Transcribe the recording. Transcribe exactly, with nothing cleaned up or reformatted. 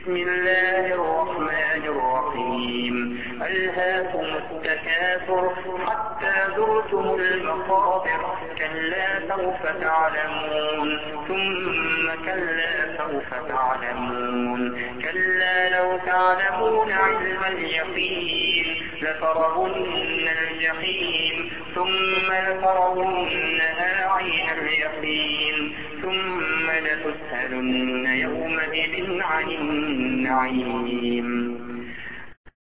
بسم الله الرحمن الرحيم ألهاكم التكاثر حتى زرتم المقابر كلا سوف تعلمون ثم كلا سوف تعلمون كلا لو تعلمون علم اليقين لترون الجحيم ثم لترونها عين اليقين ثم لتسألن يومئذ عن النعيم